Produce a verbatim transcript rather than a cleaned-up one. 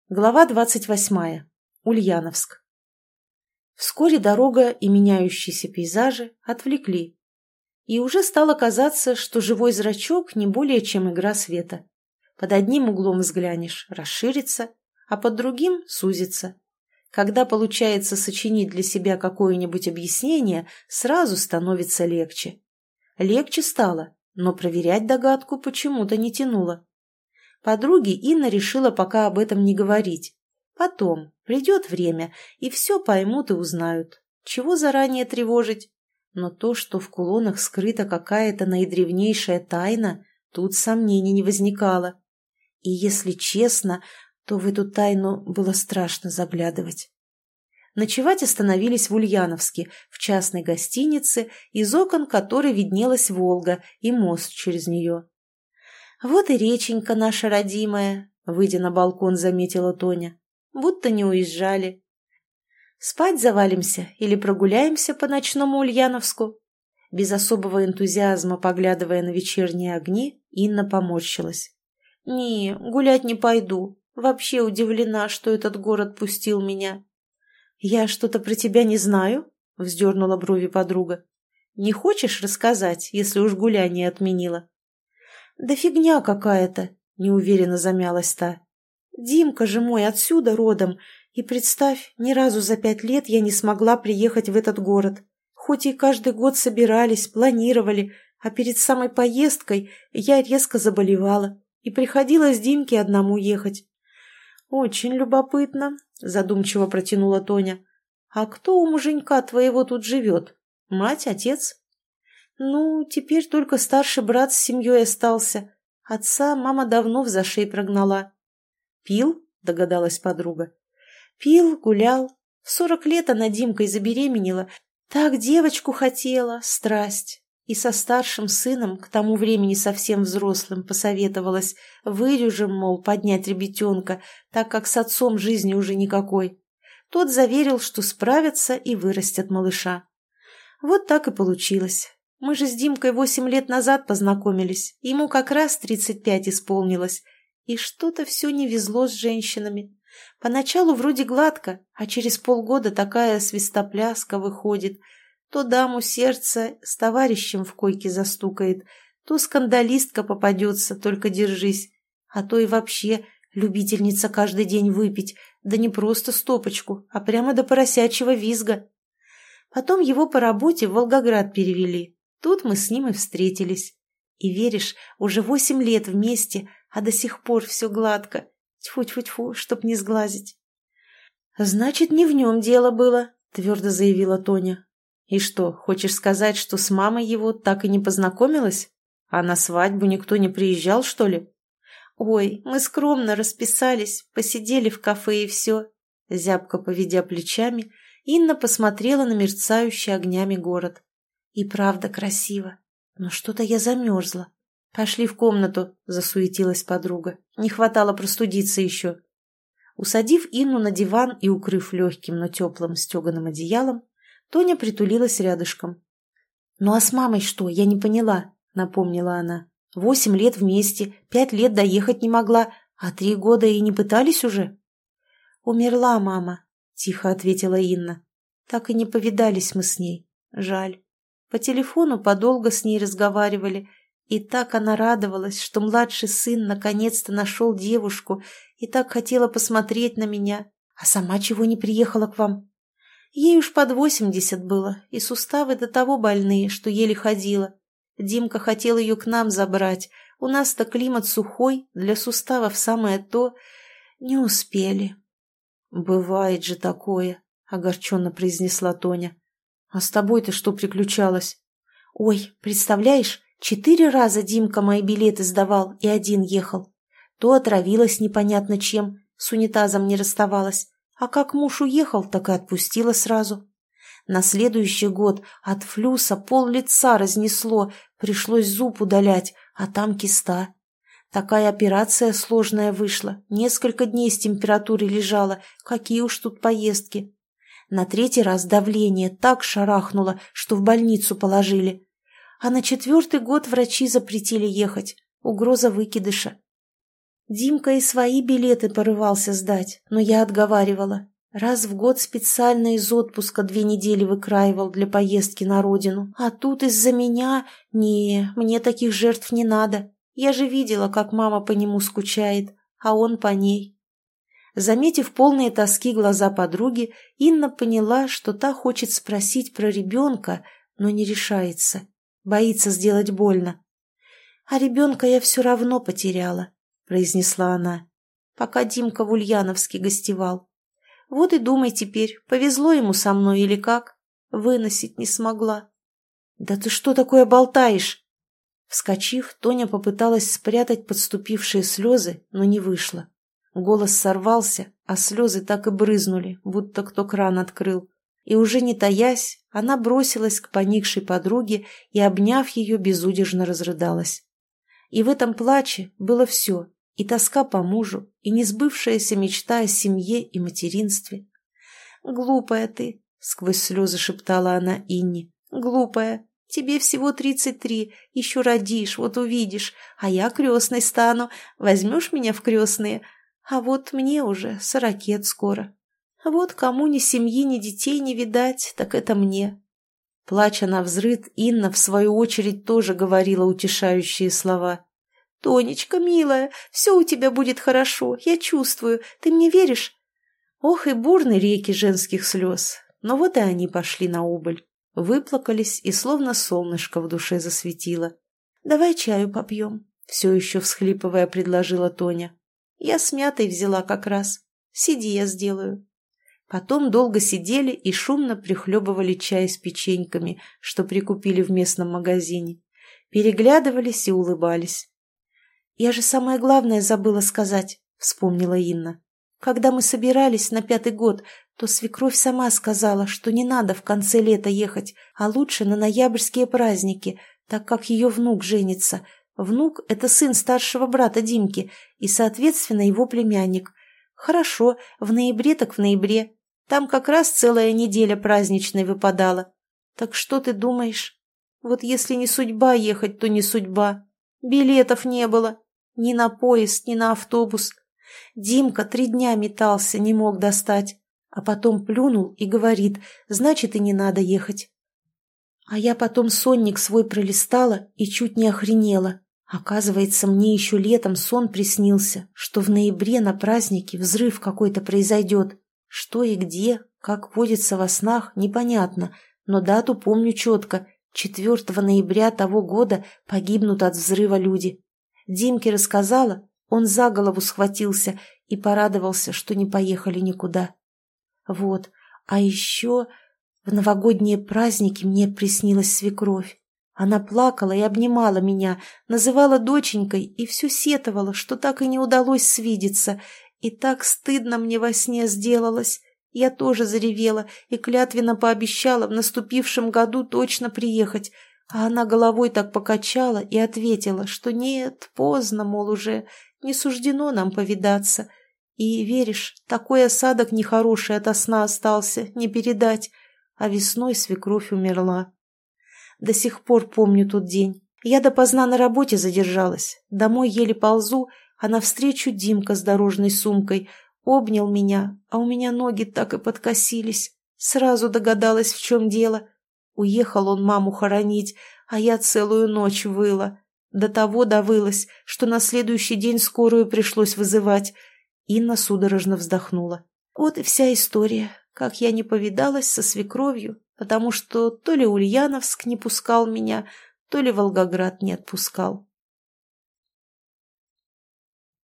Глава двадцать восьмая. Ульяновск. Вскоре дорога и меняющиеся пейзажи отвлекли. И уже стало казаться, что живой зрачок не более чем игра света. Под одним углом взглянешь – расширится, а под другим – сузится. Когда получается сочинить для себя какое-нибудь объяснение, сразу становится легче. Легче стало, но проверять догадку почему-то не тянуло. Подруге Инна решила пока об этом не говорить. Потом, придет время, и все поймут и узнают. Чего заранее тревожить? Но то, что в кулонах скрыта какая-то наидревнейшая тайна, тут сомнений не возникало. И если честно, то в эту тайну было страшно заглядывать. Ночевать остановились в Ульяновске, в частной гостинице, из окон которой виднелась Волга и мост через нее. «Вот и реченька наша родимая», — выйдя на балкон, заметила Тоня. «Будто не уезжали. Спать завалимся или прогуляемся по ночному Ульяновску?» Без особого энтузиазма, поглядывая на вечерние огни, Инна поморщилась. «Не, гулять не пойду. Вообще удивлена, что этот город пустил меня». «Я что-то про тебя не знаю?» — вздернула брови подруга. «Не хочешь рассказать, если уж гуляние отменила?» «Да фигня какая-то», — неуверенно замялась та. «Димка же мой отсюда родом, и, представь, ни разу за пять лет я не смогла приехать в этот город. Хоть и каждый год собирались, планировали, а перед самой поездкой я резко заболевала, и приходилось Димке одному ехать». «Очень любопытно», — задумчиво протянула Тоня. «А кто у муженька твоего тут живет? Мать, отец?» «Ну, теперь только старший брат с семьей остался. Отца мама давно в зашей прогнала». «Пил?» — догадалась подруга. «Пил, гулял. В сорок лет она Димкой забеременела. Так девочку хотела, страсть. И со старшим сыном, к тому времени совсем взрослым, посоветовалась. Вырежем, мол, поднять ребятенка, так как с отцом жизни уже никакой. Тот заверил, что справятся и вырастят малыша. Вот так и получилось». Мы же с Димкой восемь лет назад познакомились, ему как раз тридцать пять исполнилось, и что-то все не везло с женщинами. Поначалу вроде гладко, а через полгода такая свистопляска выходит. То даму сердца с товарищем в койке застукает, то скандалистка попадется, только держись, а то и вообще любительница каждый день выпить, да не просто стопочку, а прямо до поросячьего визга. Потом его по работе в Волгоград перевели. Тут мы с ним и встретились. И веришь, уже восемь лет вместе, а до сих пор все гладко. Тьфу-тьфу-тьфу, чтоб не сглазить. «Значит, не в нем дело было», — твердо заявила Тоня. «И что, хочешь сказать, что с мамой его так и не познакомилась? А на свадьбу никто не приезжал, что ли?» «Ой, мы скромно расписались, посидели в кафе и все». Зябко поведя плечами, Инна посмотрела на мерцающий огнями город. И правда красиво. Но что-то я замерзла. «Пошли в комнату», — засуетилась подруга. «Не хватало простудиться еще». Усадив Инну на диван и укрыв легким, но теплым стеганым одеялом, Тоня притулилась рядышком. «Ну а с мамой что, я не поняла», — напомнила она. «Восемь лет вместе, пять лет доехать не могла, а три года и не пытались уже?» «Умерла мама», — тихо ответила Инна. «Так и не повидались мы с ней. Жаль. По телефону подолго с ней разговаривали, и так она радовалась, что младший сын наконец-то нашел девушку, и так хотела посмотреть на меня, а сама чего не приехала к вам? Ей уж под восемьдесят было, и суставы до того больные, что еле ходила. Димка хотел ее к нам забрать, у нас-то климат сухой, для суставов самое то. Не успели». «Бывает же такое», — огорченно произнесла Тоня. «А с тобой-то что приключалось?» «Ой, представляешь, четыре раза Димка мои билеты сдавал и один ехал. То отравилась непонятно чем, с унитазом не расставалась, а как муж уехал, так и отпустила сразу. На следующий год от флюса пол-лица разнесло, пришлось зуб удалять, а там киста. Такая операция сложная вышла, несколько дней с температурой лежала, какие уж тут поездки. На третий раз давление так шарахнуло, что в больницу положили. А на четвертый год врачи запретили ехать. Угроза выкидыша. Димка и свои билеты порывался сдать, но я отговаривала. Раз в год специально из отпуска две недели выкраивал для поездки на родину. А тут из-за меня... Не, мне таких жертв не надо. Я же видела, как мама по нему скучает, а он по ней. Заметив полные тоски глаза подруги, Инна поняла, что та хочет спросить про ребенка, но не решается. Боится сделать больно. «А ребенка я все равно потеряла», — произнесла она, пока Димка в Ульяновске гостевал. «Вот и думай теперь, повезло ему со мной или как? Выносить не смогла». «Да ты что такое болтаешь?» Вскочив, Тоня попыталась спрятать подступившие слезы, но не вышло. Голос сорвался, а слезы так и брызнули, будто кто кран открыл. И уже не таясь, она бросилась к поникшей подруге и, обняв ее, безудержно разрыдалась. И в этом плаче было все: и тоска по мужу, и несбывшаяся мечта о семье и материнстве. «Глупая ты», — сквозь слезы шептала она Инне, — «глупая. Тебе всего тридцать три, еще родишь, вот увидишь, а я крестной стану, возьмешь меня в крестные, а вот мне уже сорокет скоро. Вот кому ни семьи, ни детей не видать, так это мне». Плача навзрыд, Инна, в свою очередь, тоже говорила утешающие слова. «Тонечка, милая, все у тебя будет хорошо, я чувствую, ты мне веришь?» Ох, и бурны реки женских слез, но вот и они пошли на убыль. Выплакались, и словно солнышко в душе засветило. «Давай чаю попьем», — все еще всхлипывая предложила Тоня. «Я с мятой взяла как раз. Сиди, я сделаю». Потом долго сидели и шумно прихлебывали чай с печеньками, что прикупили в местном магазине. Переглядывались и улыбались. «Я же самое главное забыла сказать», — вспомнила Инна. «Когда мы собирались на пятый год, то свекровь сама сказала, что не надо в конце лета ехать, а лучше на ноябрьские праздники, так как ее внук женится. Внук — это сын старшего брата Димки и, соответственно, его племянник. Хорошо, в ноябре так в ноябре. Там как раз целая неделя праздничной выпадала. Так что ты думаешь? Вот если не судьба ехать, то не судьба. Билетов не было. Ни на поезд, ни на автобус. Димка три дня метался, не мог достать. А потом плюнул и говорит, значит, и не надо ехать. А я потом сонник свой пролистала и чуть не охренела. Оказывается, мне еще летом сон приснился, что в ноябре на празднике взрыв какой-то произойдет. Что и где, как водится во снах, непонятно, но дату помню четко. четвёртого ноября того года погибнут от взрыва люди. Димке рассказала, он за голову схватился и порадовался, что не поехали никуда. Вот, а еще в новогодние праздники мне приснилась свекровь. Она плакала и обнимала меня, называла доченькой и все сетовала, что так и не удалось свидеться. И так стыдно мне во сне сделалось. Я тоже заревела и клятвенно пообещала в наступившем году точно приехать. А она головой так покачала и ответила, что нет, поздно, мол, уже не суждено нам повидаться. И, веришь, такой осадок нехороший ото сна остался, не передать. А весной свекровь умерла. До сих пор помню тот день. Я допоздна на работе задержалась. Домой еле ползу, а навстречу Димка с дорожной сумкой. Обнял меня, а у меня ноги так и подкосились. Сразу догадалась, в чем дело. Уехал он маму хоронить, а я целую ночь выла. До того довылась, что на следующий день скорую пришлось вызывать. Инна судорожно вздохнула. Вот и вся история, как я не повидалась со свекровью, потому что то ли Ульяновск не пускал меня, то ли Волгоград не отпускал.